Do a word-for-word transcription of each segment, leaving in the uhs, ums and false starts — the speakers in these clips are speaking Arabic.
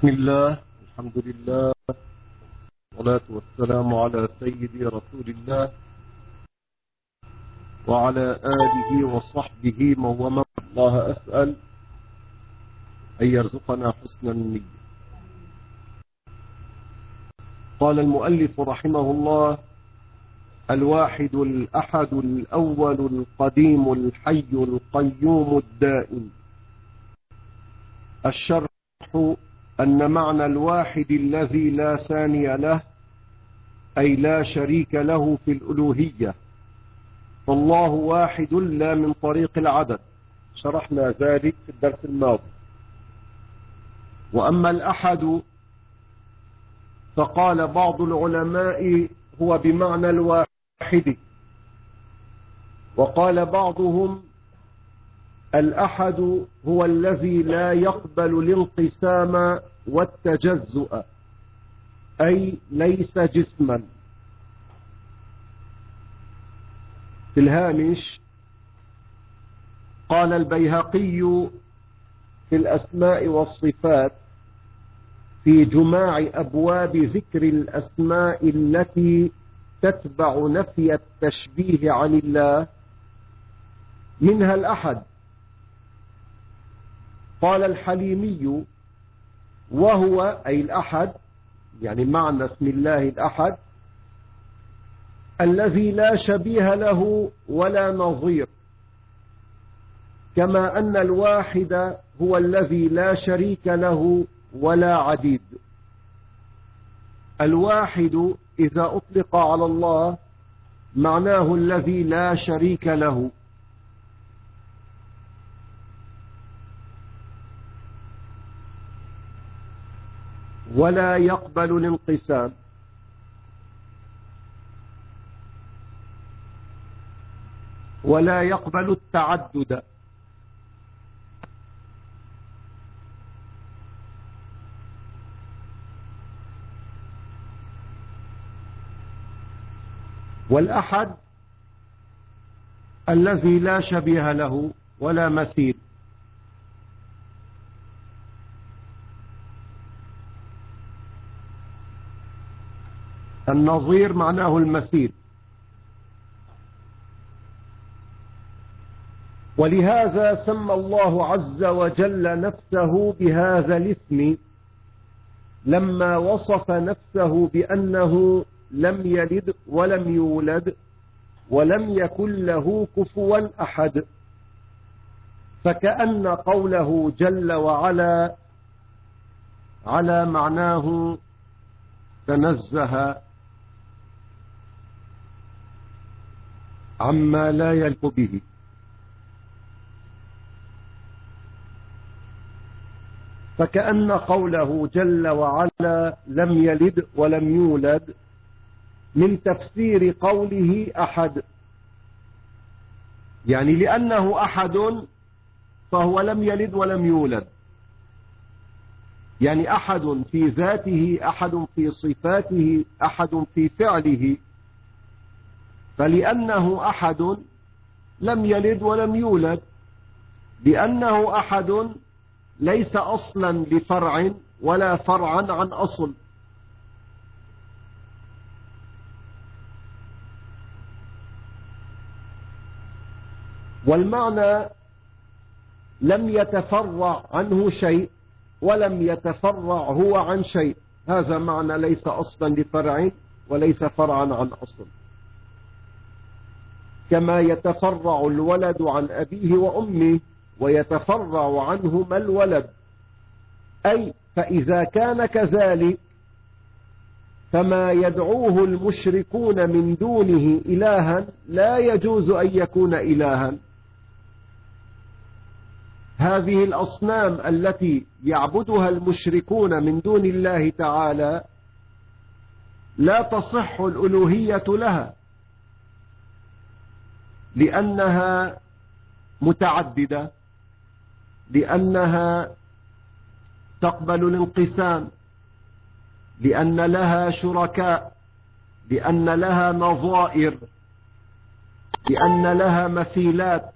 بسم الله، الحمد لله، والصلاة والسلام على سيدي رسول الله وعلى آله وصحبه ومن الله. أسأل أن يرزقنا حسن النية. قال المؤلف رحمه الله: الواحد الأحد الأول القديم الحي القيوم الدائم. الشرح: أن معنى الواحد الذي لا ثاني له أي لا شريك له في الألوهية، فالله واحد لا من طريق العدد، شرحنا ذلك في الدرس الماضي. وأما الأحد فقال بعض العلماء هو بمعنى الواحد، وقال بعضهم الأحد هو الذي لا يقبل الانقسام والتجزؤ، أي ليس جسما. في الهامش قال البيهقي في الأسماء والصفات في جماع أبواب ذكر الأسماء التي تتبع نفي التشبيه عن الله، منها الأحد. قال الحليمي: وهو أي الأحد، يعني معنى اسم الله الأحد، الذي لا شبيه له ولا نظير، كما أن الواحد هو الذي لا شريك له ولا عديد. الواحد إذا أطلق على الله معناه الذي لا شريك له، ولا يقبل الانقسام. ولا يقبل التعدد. والأحد الذي لا شبيه له ولا مثيل. النظير معناه المثيل. ولهذا سمى الله عز وجل نفسه بهذا الاسم لما وصف نفسه بأنه لم يلد ولم يولد ولم يكن له كفوا أحد، فكأن قوله جل وعلا على معناه تنزه عما لا يليق به. فكأن قوله جل وعلا لم يلد ولم يولد من تفسير قوله أحد، يعني لأنه أحد فهو لم يلد ولم يولد، يعني أحد في ذاته، أحد في صفاته، أحد في فعله. فلأنه أحد لم يلد ولم يولد، لأنه أحد ليس أصلا لفرع ولا فرعا عن أصل. والمعنى لم يتفرع عنه شيء ولم يتفرع هو عن شيء، هذا معنى ليس أصلا لفرع وليس فرعا عن أصل. كما يتفرع الولد عن أبيه وأمه ويتفرع عنهما الولد، أي فإذا كان كذلك فما يدعوه المشركون من دونه إلها لا يجوز أن يكون إلها. هذه الأصنام التي يعبدها المشركون من دون الله تعالى لا تصح الألوهية لها، لأنها متعددة، لأنها تقبل الانقسام، لأن لها شركاء، لأن لها نظائر، لأن لها مثيلات،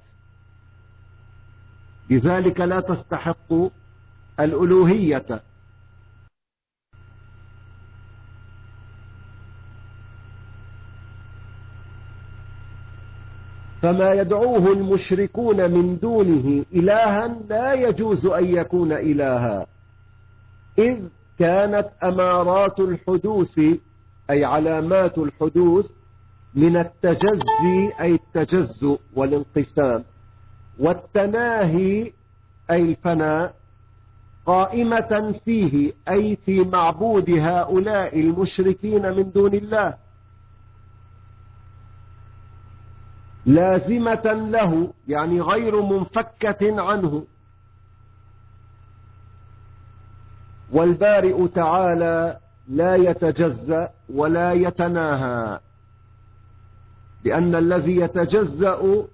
لذلك لا تستحق الألوهية. فما يدعوه المشركون من دونه إلها لا يجوز أن يكون إلها، إذ كانت أمارات الحدوث أي علامات الحدوث من التجزي أي التجزؤ والانقسام، والتناهي أي الفناء، قائمة فيه أي في معبود هؤلاء المشركين من دون الله، لازمة له يعني غير منفكة عنه. والبارئ تعالى لا يتجزأ ولا يتناهى، لأن الذي يتجزأ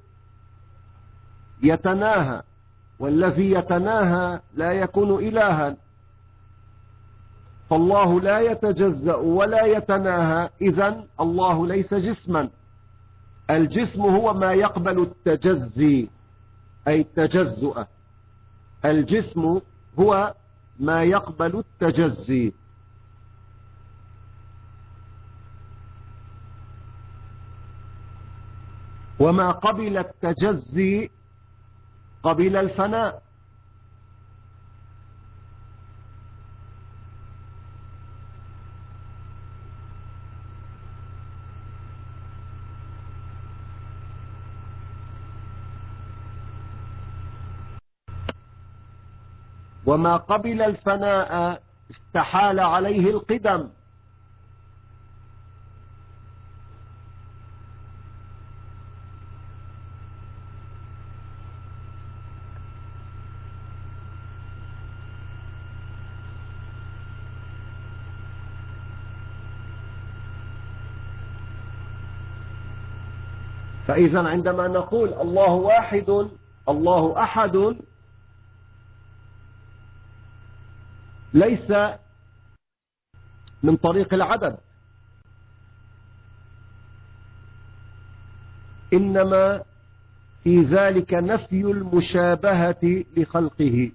يتناهى، والذي يتناهى لا يكون إلها. فالله لا يتجزأ ولا يتناهى، إذن الله ليس جسما. الجسم هو ما يقبل التجزي أي التجزؤ، الجسم هو ما يقبل التجزي. وما قبل التجزي قبل الفناء. وما قبل الفناء استحال عليه القدم. فإذا عندما نقول الله واحد الله أحد ليس من طريق العدد، إنما في ذلك نفي المشابهة لخلقه.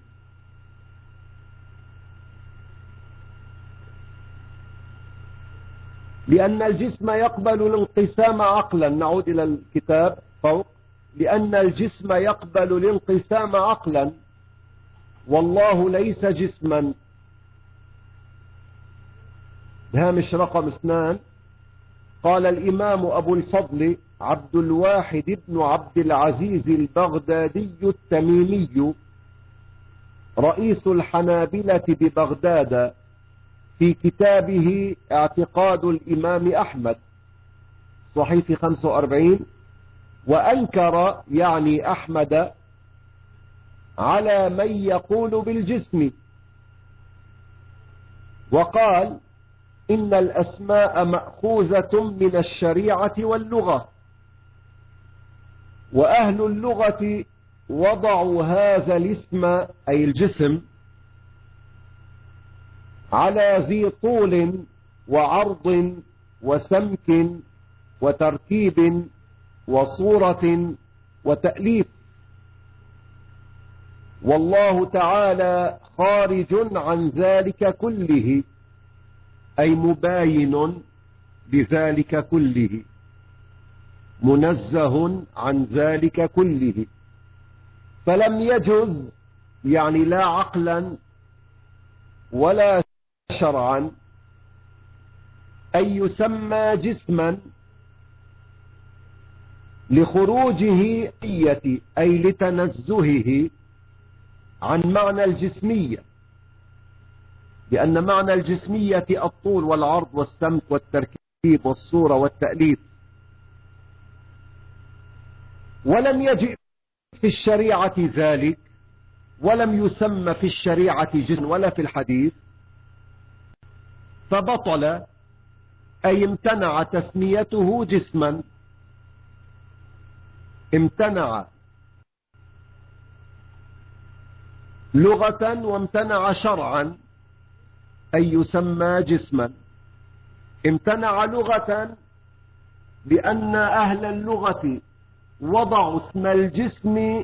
لأن الجسم يقبل الانقسام عقلا، نعود إلى الكتاب فوق، لأن الجسم يقبل الانقسام عقلا والله ليس جسما. هامش رقم اثنان، قال الإمام أبو الفضل عبد الواحد بن عبد العزيز البغدادي التميمي رئيس الحنابلة ببغداد في كتابه اعتقاد الإمام أحمد صحيفة خمسة وأربعين، وأنكر يعني أحمد على من يقول بالجسم، وقال إن الأسماء مأخوذة من الشريعة واللغة، وأهل اللغة وضعوا هذا الاسم أي الجسم على ذي طول وعرض وسمك وتركيب وصورة وتأليف، والله تعالى خارج عن ذلك كله أي مباين بذلك كله، منزه عن ذلك كله، فلم يجز يعني لا عقلا ولا شرعا أن يسمى جسما لخروجه أي لتنزهه عن معنى الجسمية، لأن معنى الجسمية الطول والعرض والسمك والتركيب والصورة والتأليف، ولم يجئ في الشريعة ذلك، ولم يسمى في الشريعة جسم ولا في الحديث، فبطل أي امتنع تسميته جسما، امتنع لغة وامتنع شرعا أن يسمى جسما. امتنع لغة لأن أهل اللغة وضعوا اسم الجسم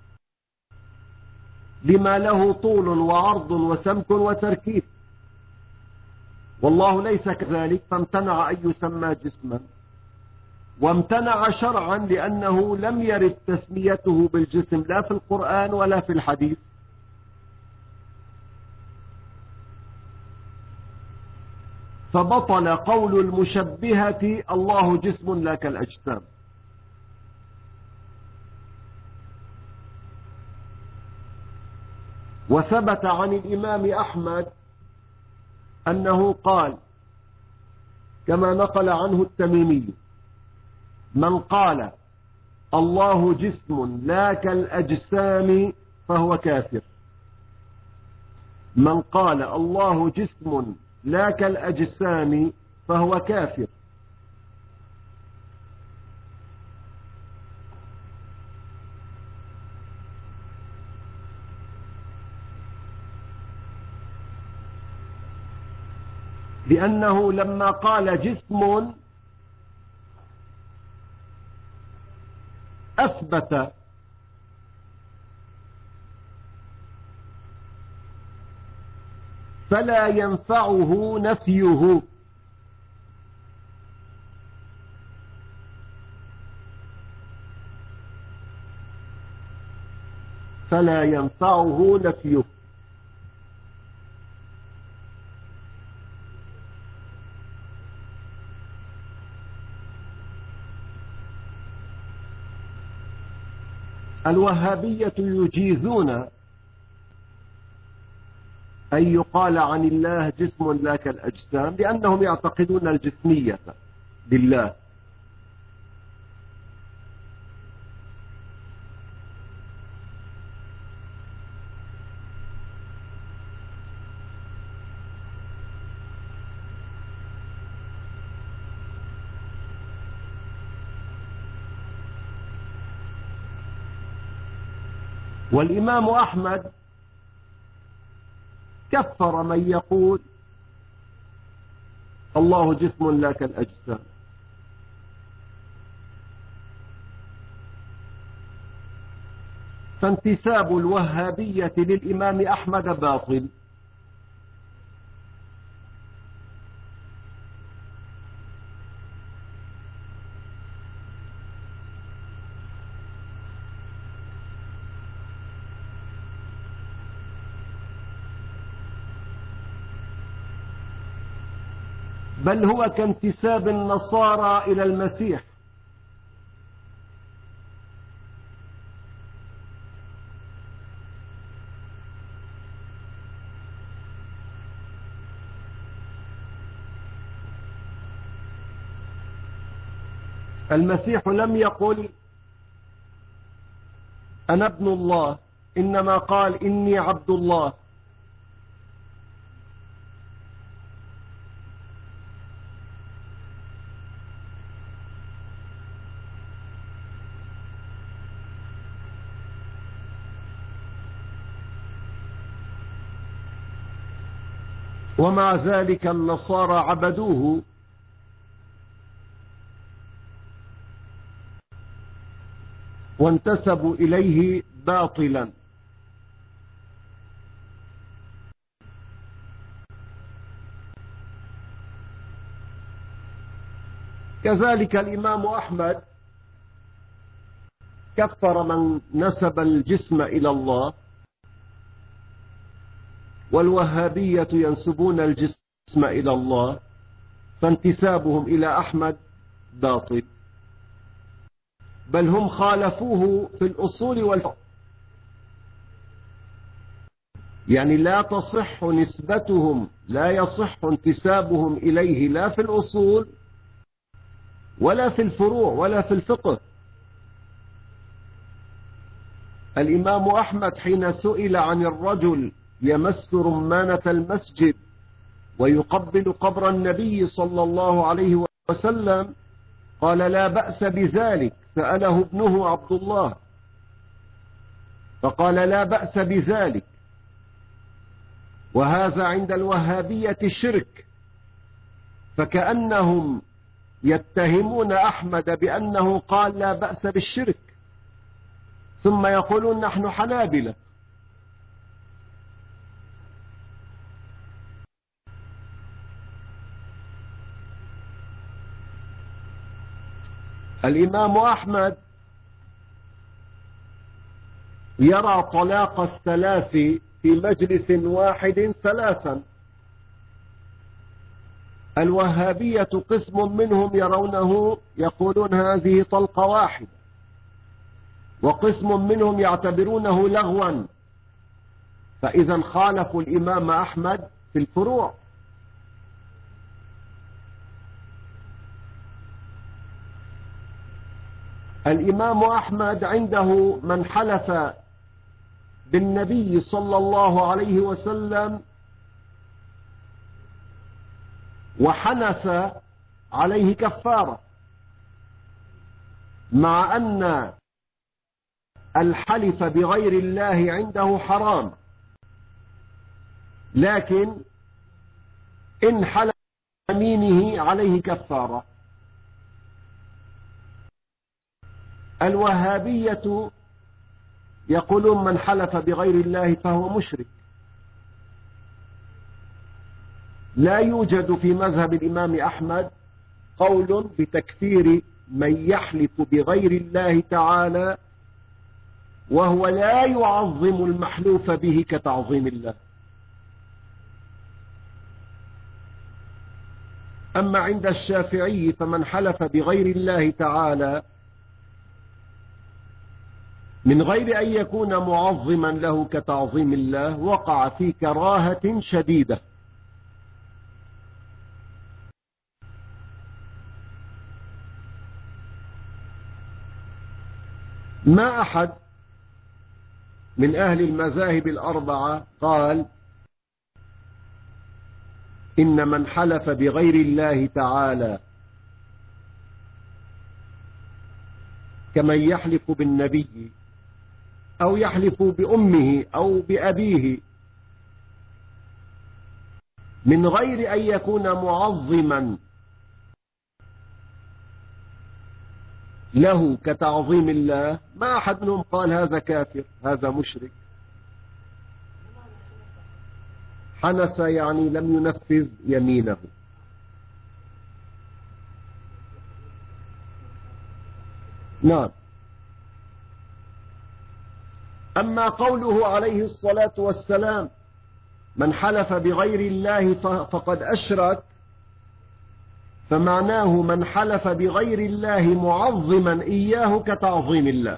لما له طول وعرض وسمك وتركيب، والله ليس كذلك، فامتنع أن يسمى جسما. وامتنع شرعا لأنه لم يرد تسميته بالجسم لا في القرآن ولا في الحديث. فبطل قول المشبهة الله جسم لا كالأجسام. وثبت عن الإمام أحمد أنه قال كما نقل عنه التميمي: من قال الله جسم لا كالأجسام فهو كافر. من قال الله جسم لا كالأجسام فهو كافر. لأنه لما قال جسم أثبت فلا ينفعه نفيه. فلا ينفعه نفيه. الوهابية يجيزون أن يقال عن الله جسم لا كالأجسام لأنهم يعتقدون الجسمية لله. والإمام أحمد كفر من يقول الله جسم لا كالأجسام. فانتساب الوهابية للإمام أحمد باطل. بل هو كانتساب النصارى إلى المسيح. المسيح لم يقل أنا ابن الله، إنما قال إني عبد الله. ومع ذلك النصارى عبدوه وانتسبوا إليه باطلا. كذلك الإمام أحمد كفر من نسب الجسم إلى الله، والوهابية ينسبون الجسم إلى الله، فانتسابهم إلى أحمد باطل. بل هم خالفوه في الأصول والفقه، يعني لا تصح نسبتهم، لا يصح انتسابهم إليه لا في الأصول ولا في الفروع ولا في الفقه. الإمام أحمد حين سئل عن الرجل يمس رمانة المسجد ويقبل قبر النبي صلى الله عليه وسلم قال لا بأس بذلك، سأله ابنه عبد الله فقال لا بأس بذلك. وهذا عند الوهابية شرك، فكأنهم يتهمون أحمد بأنه قال لا بأس بالشرك، ثم يقولون نحن حنابلة. الإمام أحمد يرى طلاق الثلاث في مجلس واحد ثلاثا. الوهابية قسم منهم يرونه يقولون هذه طلقة واحدة، وقسم منهم يعتبرونه لغوا، فإذا خالفوا الإمام أحمد في الفروع. الإمام أحمد عنده من حلف بالنبي صلى الله عليه وسلم وحنث عليه كفارة، مع أن الحلف بغير الله عنده حرام، لكن إن حلف يمينه عليه كفارة. الوهابية يقولون من حلف بغير الله فهو مشرك. لا يوجد في مذهب الإمام أحمد قول بتكفير من يحلف بغير الله تعالى وهو لا يعظم المحلوف به كتعظيم الله. أما عند الشافعي فمن حلف بغير الله تعالى من غير أن يكون معظما له كتعظيم الله وقع في كراهة شديدة. ما أحد من أهل المذاهب الأربعة قال إن من حلف بغير الله تعالى كمن يحلف بالنبي أو يحلف بأمه أو بأبيه من غير أن يكون معظما له كتعظيم الله، ما أحد منهم قال هذا كافر هذا مشرك. حنث يعني لم ينفذ يمينه. نعم. أما قوله عليه الصلاة والسلام من حلف بغير الله فقد أشرك، فمعناه من حلف بغير الله معظما إياه كتعظيم الله.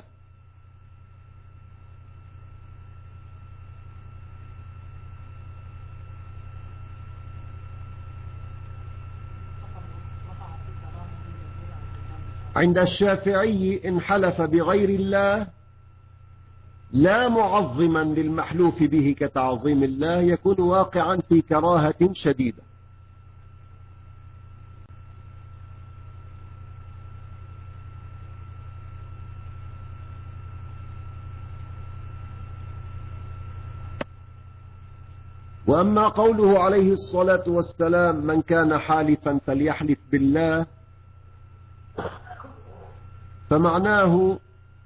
عند الشافعي إن حلف بغير الله لا معظما للمحلوف به كتعظيم الله يكون واقعا في كراهة شديدة. وأما قوله عليه الصلاة والسلام من كان حالفا فليحلف بالله، فمعناه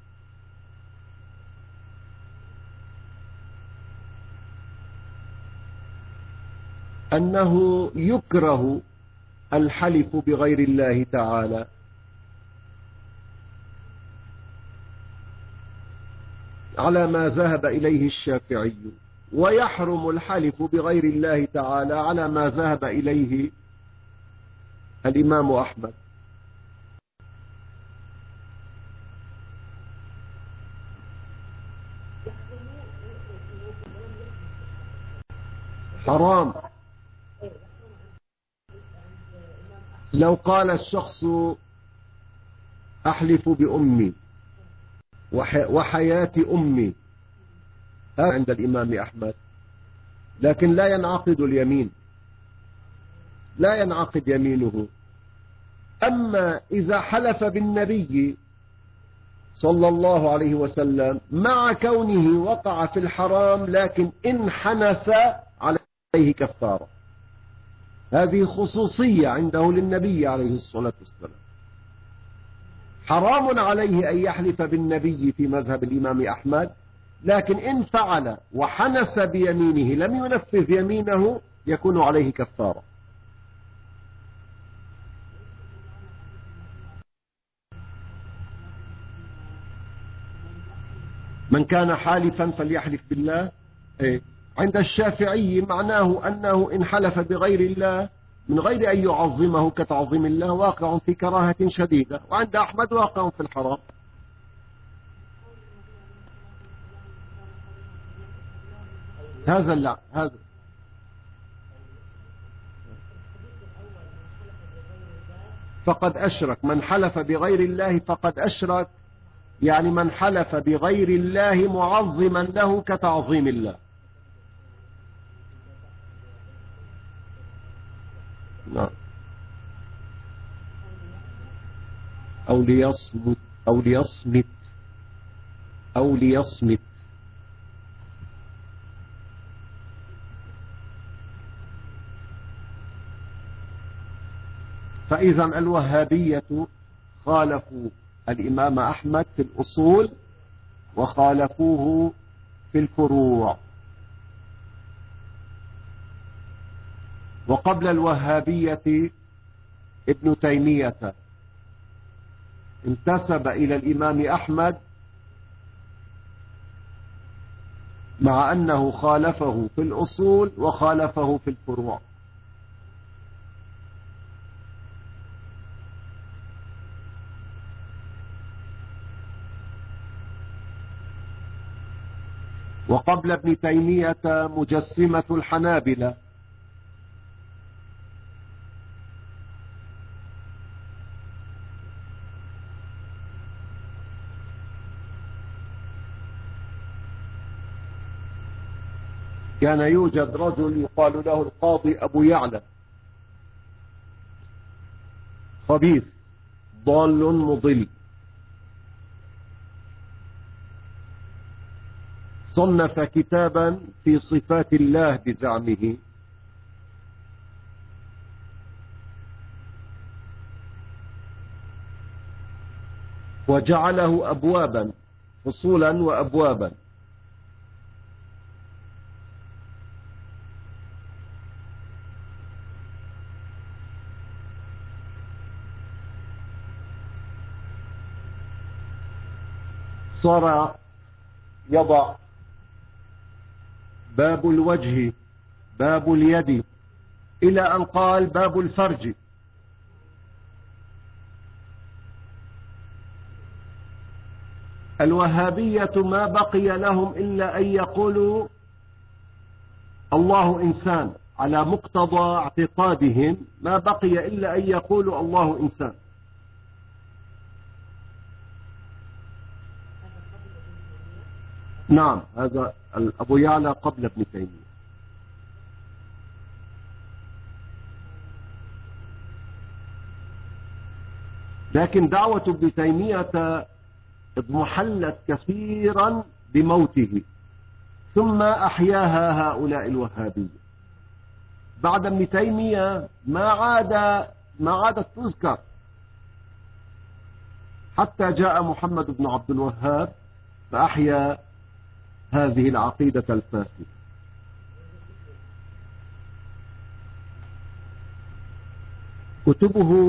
أنه يكره الحلف بغير الله تعالى، على ما ذهب إليه الشافعي، ويحرم الحلف بغير الله تعالى على ما ذهب إليه الإمام أحمد. حرام. لو قال الشخص أحلف بأمي وحياة أمي، هذا عند الإمام أحمد، لكن لا ينعقد اليمين، لا ينعقد يمينه. أما إذا حلف بالنبي صلى الله عليه وسلم مع كونه وقع في الحرام لكن إن حنث عليه كفارة، هذه خصوصية عنده للنبي عليه الصلاة والسلام. حرام عليه أن يحلف بالنبي في مذهب الإمام أحمد، لكن إن فعل وحنث بيمينه لم ينفذ يمينه يكون عليه كفارة. من كان حالفا فليحلف بالله. إيه؟ عند الشافعي معناه أنه إن حلف بغير الله من غير أن يعظمه كتعظيم الله واقع في كراهة شديدة، وعند أحمد واقع في الحرام. هذا لا هذا فقد أشرك. من حلف بغير الله فقد أشرك، يعني من حلف بغير الله معظما له كتعظيم الله. نعم. أو ليصمت أو ليصمت أو ليصمت. فإذا الوهابية خالفوا الإمام أحمد في الأصول وخالفوه في الفروع. وقبل الوهابية ابن تيمية انتسب إلى الإمام أحمد مع أنه خالفه في الأصول وخالفه في الفروع. وقبل ابن تيمية مجسمة الحنابلة كان يوجد رجل يقال له القاضي أبو يعلى، خبيث ضال مضل، صنف كتابا في صفات الله بزعمه، وجعله أبوابا فصولا وأبوابا. صار يضع باب الوجه، باب اليد، إلى أن قال باب الفرج. الوهابية ما بقي لهم إلا أن يقولوا الله إنسان، على مقتضى اعتقادهم ما بقي إلا أن يقولوا الله إنسان. نعم، هذا أبو يعلى قبل ابن تيمية. لكن دعوة ابن تيمية اضمحلت كثيرا بموته، ثم أحياها هؤلاء الوهابية. بعد ابن تيمية ما عاد ما عادت تذكر حتى جاء محمد بن عبد الوهاب فأحيا هذه العقيدة الفاسدة. كتبه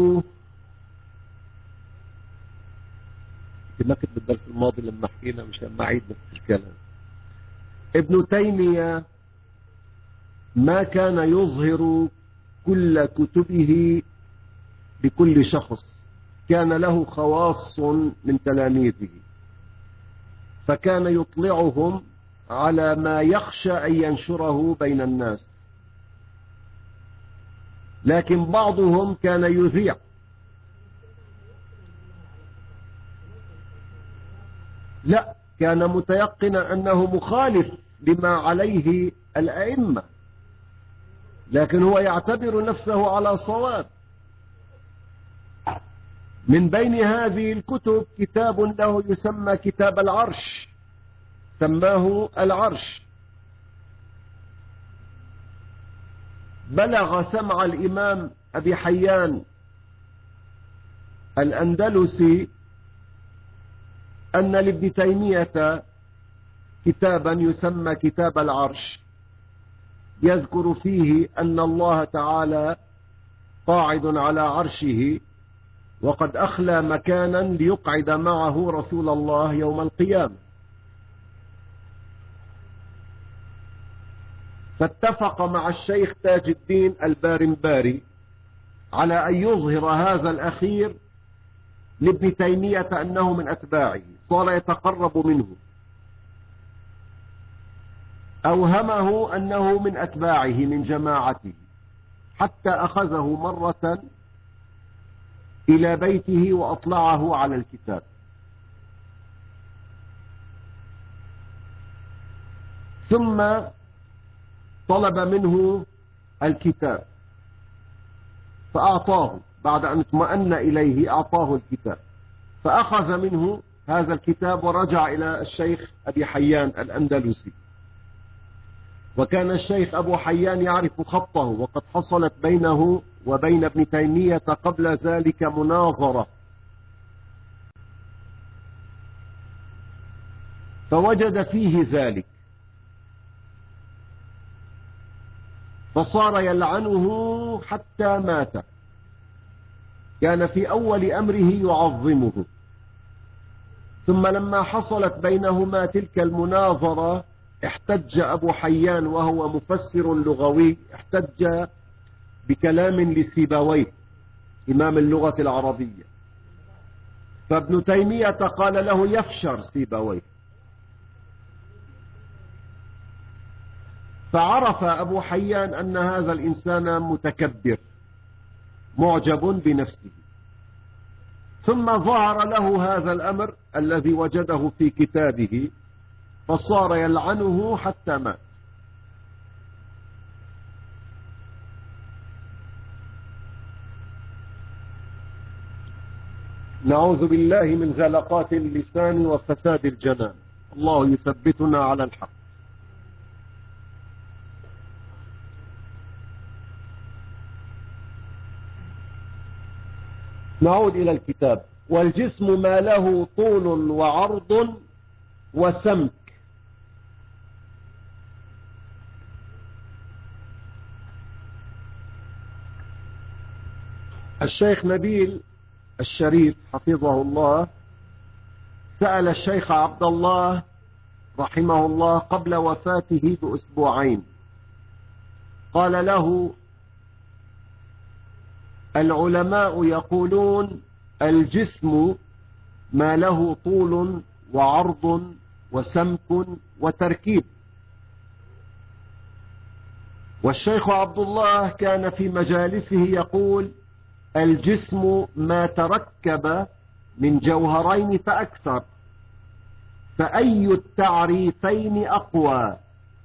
لكن بالدرس الماضي لما حكينا مشان ما أعيد نفس الكلام. ابن تيمية ما كان يظهر كل كتبه لكل شخص، كان له خواص من تلاميذه، فكان يطلعهم على ما يخشى أن ينشره بين الناس. لكن بعضهم كان يذيع، لا، كان متيقنا أنه مخالف لما عليه الأئمة، لكن هو يعتبر نفسه على صواب. من بين هذه الكتب كتاب له يسمى كتاب العرش، سماه العرش. بلغ سمع الإمام أبي حيان الأندلسي أن لابن تيمية كتابا يسمى كتاب العرش، يذكر فيه أن الله تعالى قاعد على عرشه، وقد أخلى مكانا ليقعد معه رسول الله يوم القيامة. فاتفق مع الشيخ تاج الدين البارمباري على أن يظهر هذا الأخير لابن تيمية أنه من أتباعه، صار يتقرب منه، أوهمه أنه من أتباعه من جماعته، حتى أخذه مرة إلى بيته وأطلعه على الكتاب، ثم طلب منه الكتاب فأعطاه، بعد أن اطمأن إليه أعطاه الكتاب، فأخذ منه هذا الكتاب ورجع إلى الشيخ أبي حيان الأندلسي. وكان الشيخ أبو حيان يعرف خطه، وقد حصلت بينه وبين ابن تيمية قبل ذلك مناظرة، فوجد فيه ذلك، فصار يلعنه حتى مات. كان في أول أمره يعظمه، ثم لما حصلت بينهما تلك المناظرة احتج أبو حيان وهو مفسر لغوي، احتج بكلام لسيبويه إمام اللغة العربية، فابن تيمية قال له يفشر سيبويه، فعرف أبو حيان أن هذا الإنسان متكبر معجب بنفسه، ثم ظهر له هذا الأمر الذي وجده في كتابه، فصار يلعنه حتى مات. نعوذ بالله من زلقات اللسان وفساد الجنان، الله يثبتنا على الحق. نعود إلى الكتاب. والجسم ما له طول وعرض وسمك. الشيخ نبيل الشريف حفظه الله سأل الشيخ عبد الله رحمه الله قبل وفاته بأسبوعين، قال له: العلماء يقولون الجسم ما له طول وعرض وسمك وتركيب. والشيخ عبد الله كان في مجالسه يقول: الجسم ما تركب من جوهرين فأكثر، فأي التعريفين أقوى؟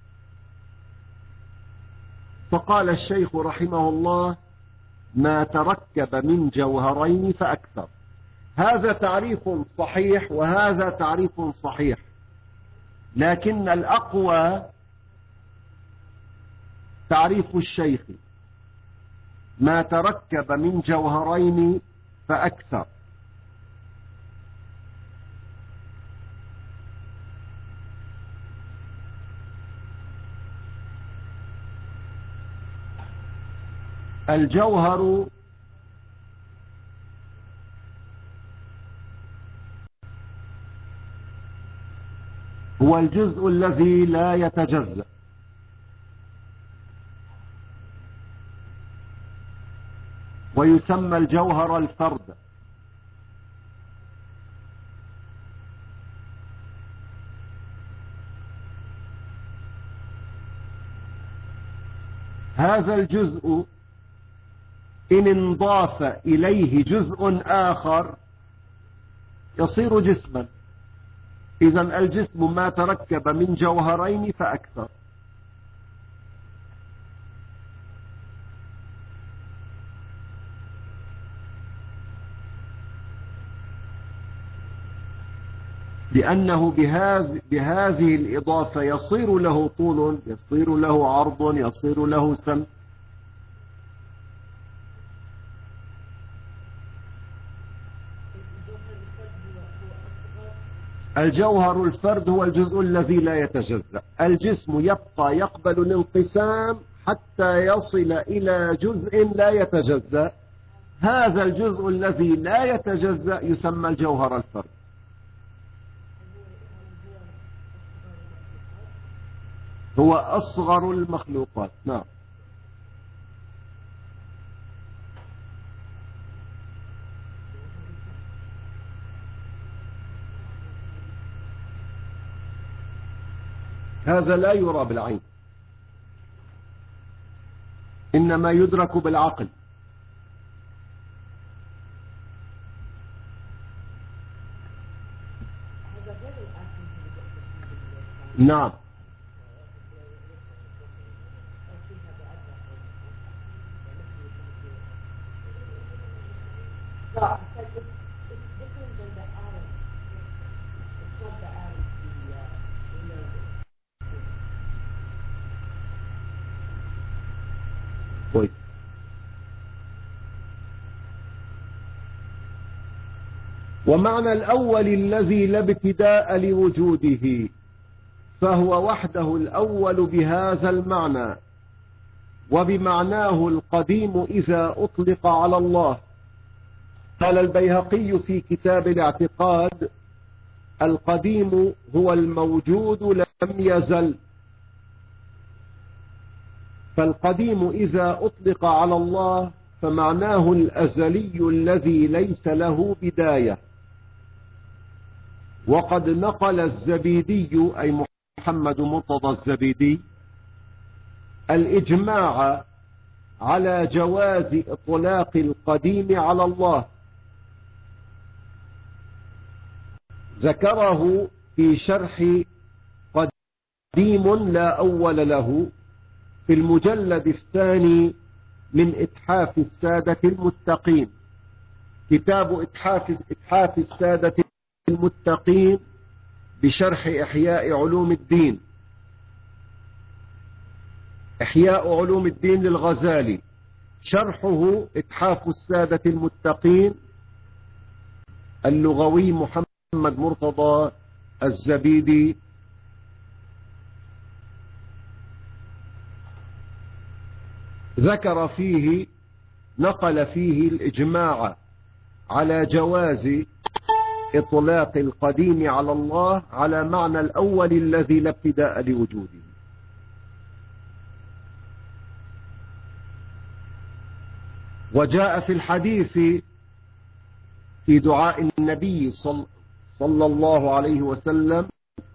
فقال الشيخ رحمه الله: ما تركب من جوهرين فأكثر. هذا تعريف صحيح وهذا تعريف صحيح، لكن الأقوى تعريف الشيخ: ما تركب من جوهرين فأكثر. الجوهر هو الجزء الذي لا يتجزأ، ويسمى الجوهر الفرد. هذا الجزء إن انضاف إليه جزء آخر يصير جسما. إذن الجسم ما تركب من جوهرين فأكثر. لأنه بهذه, بهذه الإضافة يصير له طول، يصير له عرض، يصير له سمك. الجوهر الفرد هو الجزء الذي لا يتجزأ. الجسم يبقى يقبل الانقسام حتى يصل إلى جزء لا يتجزأ. هذا الجزء الذي لا يتجزأ يسمى الجوهر الفرد. هو أصغر المخلوقات. نعم. هذا لا يرى بالعين، إنما يدرك بالعقل. نعم. طيب. ومعنى الأول الذي لا ابتداء لوجوده، فهو وحده الأول بهذا المعنى، وبمعناه القديم إذا أطلق على الله. قال البيهقي في كتاب الاعتقاد: القديم هو الموجود لم يزل. فالقديم إذا أطلق على الله فمعناه الأزلي الذي ليس له بداية. وقد نقل الزبيدي أي محمد مرتضى الزبيدي الإجماع على جواز إطلاق القديم على الله، ذكره في شرح قديم لا أول له في المجلد الثاني من إتحاف السادة المتقين. كتاب إتحاف, إتحاف السادة المتقين بشرح إحياء علوم الدين، إحياء علوم الدين للغزالي، شرحه إتحاف السادة المتقين، اللغوي محمد مرتضى الزبيدي. ذكر فيه، نقل فيه الإجماع على جواز إطلاق القديم على الله على معنى الأول الذي لا ابتداء لوجوده. وجاء في الحديث في دعاء النبي صل صلى الله عليه وسلم: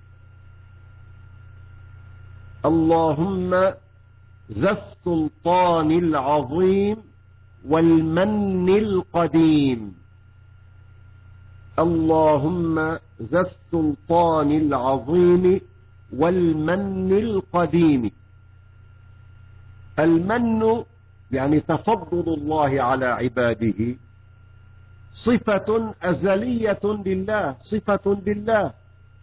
اللهم ذا السلطان العظيم والمن القديم. اللهم ذا السلطان العظيم والمن القديم. المن يعني تفضل الله على عباده، صفة أزلية لله، صفة لله.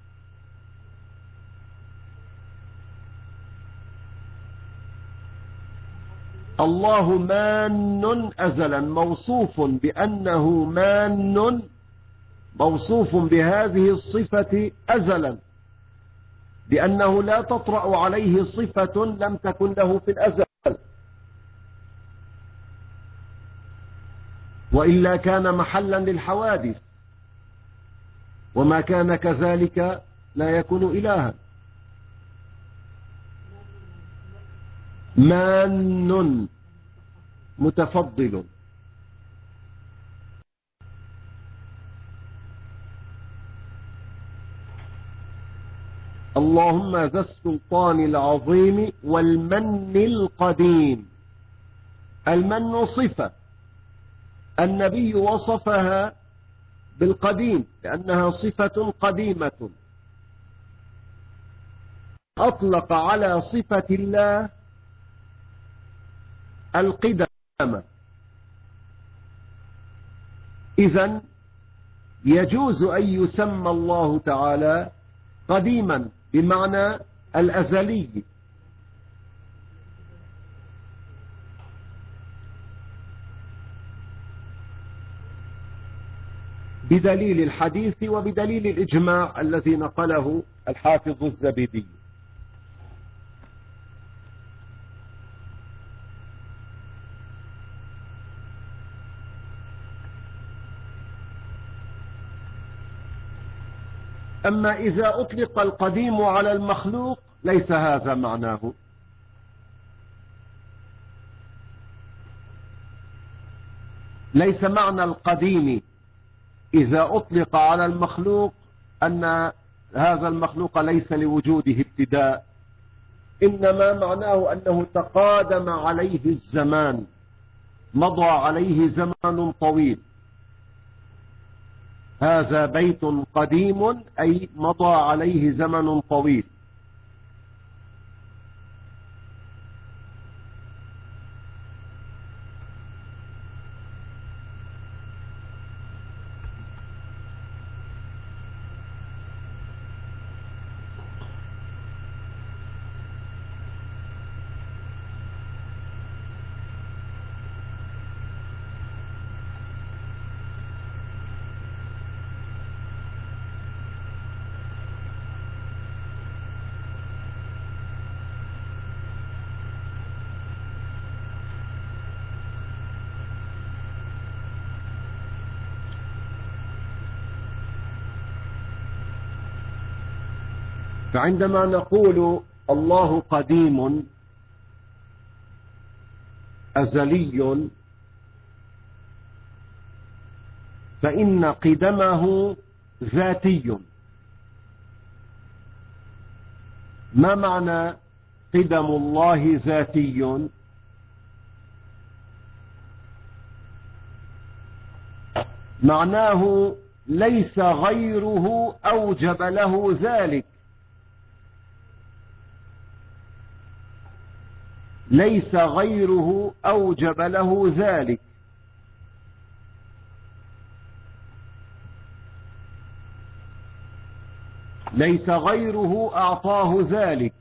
الله مان أزلا، موصوف بأنه مان، موصوف بهذه الصفة أزلا، لأنه لا تطرأ عليه صفة لم تكن له في الأزل، وإلا كان محلا للحوادث، وما كان كذلك لا يكون إلها. مان متفضل. اللهم ذا السلطان العظيم والمن القديم. المن صفة النبي وصفها بالقديم لأنها صفة قديمة، أطلق على صفة الله القدم. إذن يجوز أن يسمى الله تعالى قديما بمعنى الأزلي. بدليل الحديث وبدليل الإجماع الذي نقله الحافظ الزبيدي. أما إذا أطلق القديم على المخلوق ليس هذا معناه. ليس معنى القديم إذا أطلق على المخلوق أن هذا المخلوق ليس لوجوده ابتداء، إنما معناه أنه تقادم عليه الزمان، مضى عليه زمن طويل. هذا بيت قديم أي مضى عليه زمن طويل. فعندما نقول الله قديم أزلي، فإن قدمه ذاتي. ما معنى قدم الله ذاتي؟ معناه ليس غيره أوجب له ذلك، ليس غيره أوجب له ذلك. ليس غيره أعطاه ذلك،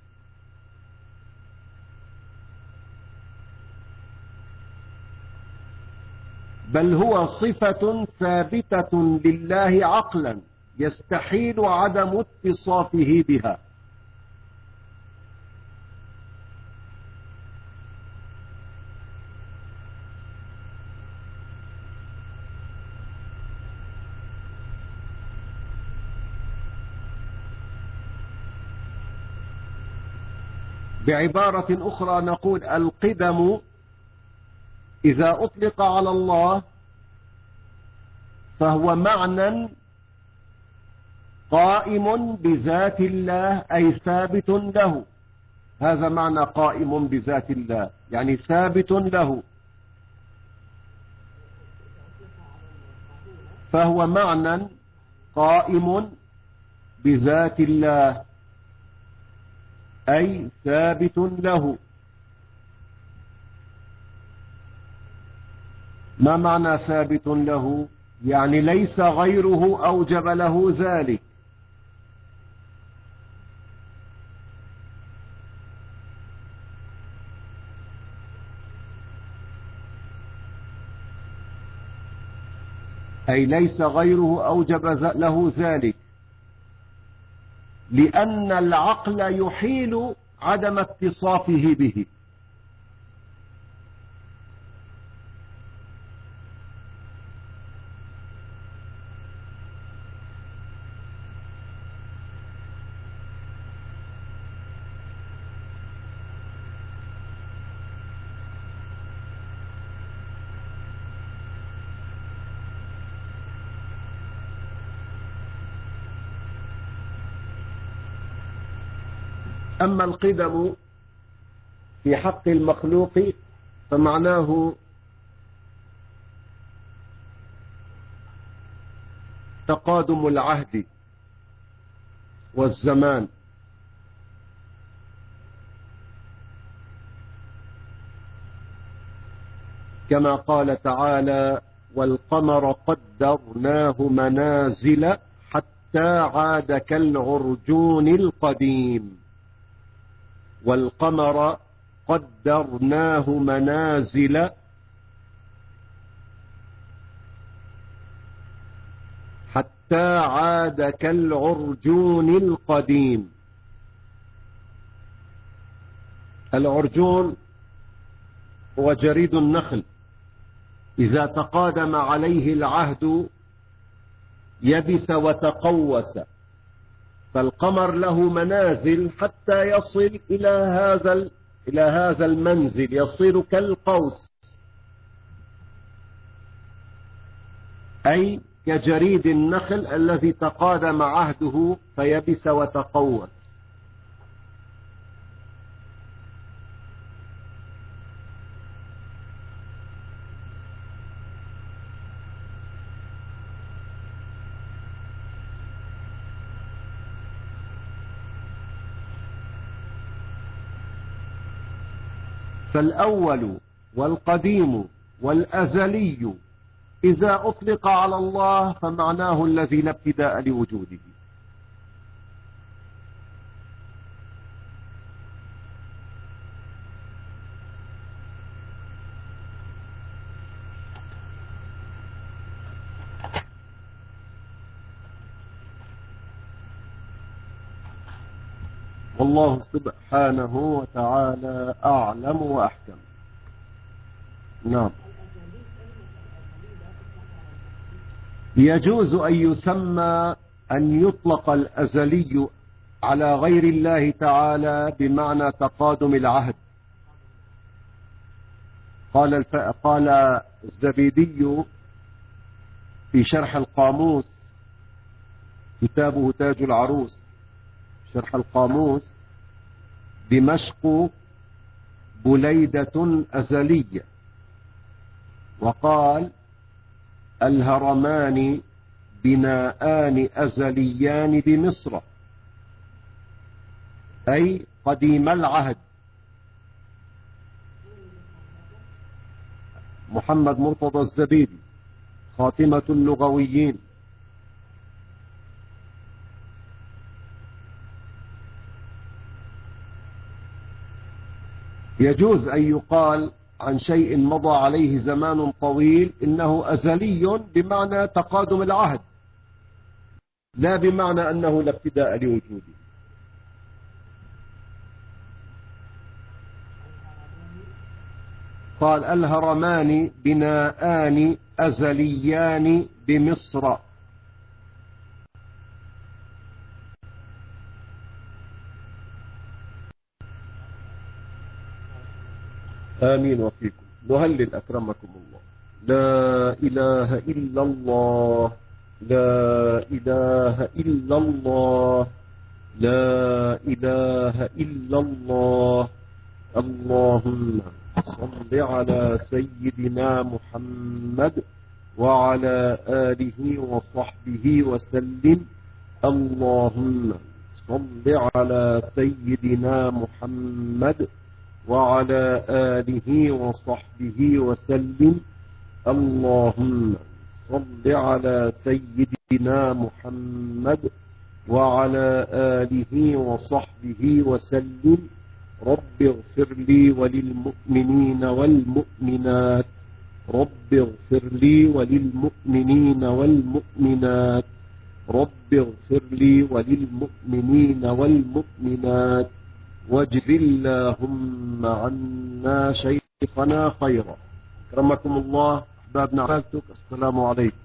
بل هو صفة ثابتة لله عقلا يستحيل عدم اتصافه بها. بعبارة أخرى نقول القدم إذا أطلق على الله فهو معنى قائم بذات الله أي ثابت له. هذا معنى قائم بذات الله، يعني ثابت له، فهو معنى قائم بذات الله أي ثابت له. ما معنى ثابت له؟ يعني ليس غيره أوجب له ذلك. أي ليس غيره أوجب له ذلك، لأن العقل يحيل عدم اتصافه به. أما القدم في حق المخلوق فمعناه تقادم العهد والزمان، كما قال تعالى: والقمر قدرناه منازل حتى عاد كالعرجون القديم. والقمر قدرناه منازل حتى عاد كالعرجون القديم. العرجون هو جريد النخل، إذا تقادم عليه العهد يبس وتقوس، فالقمر له منازل حتى يصل إلى هذا إلى هذا المنزل، يصير كالقوس، أي كجريد النخل الذي تقادم عهده فيبس وتقوس. فالأول والقديم والأزلي إذا أطلق على الله فمعناه الذي لا ابتداء لوجوده. والله سبحانه وتعالى أعلم وأحكم. نعم. يجوز أن يسمى أن يطلق الأزلي على غير الله تعالى بمعنى تقادم العهد. قال الف... قال الزبيدي في شرح القاموس، كتابه تاج العروس، شرح القاموس: دمشق بليدة أزلية. وقال: الهرمان بناءان أزليان بمصر، أي قديم العهد. محمد مرتضى الزبيدي، خاتمة اللغويين. يجوز أن يقال عن شيء مضى عليه زمان طويل إنه أزلي بمعنى تقادم العهد، لا بمعنى أنه لا ابتداء لوجوده. قال: الهرمان بناءان أزليان بمصر. آمين وفيكم. نهلل أكرمكم الله. لا إله إلا الله، لا إله إلا الله، لا إله إلا الله. اللهم صل على سيدنا محمد وعلى آله وصحبه وسلم. اللهم صل على سيدنا محمد وعلى آله وصحبه وسلم. اللهم صل على سيدنا محمد وعلى آله وصحبه وسلم. رب اغفر لي وللمؤمنين والمؤمنات، رب اغفر لي وللمؤمنين والمؤمنات، رب اغفر لي وللمؤمنين والمؤمنات. واجز اللهم عنا شيخنا خيرا. أكرمكم الله. أحبابنا عزتك. السلام عليكم.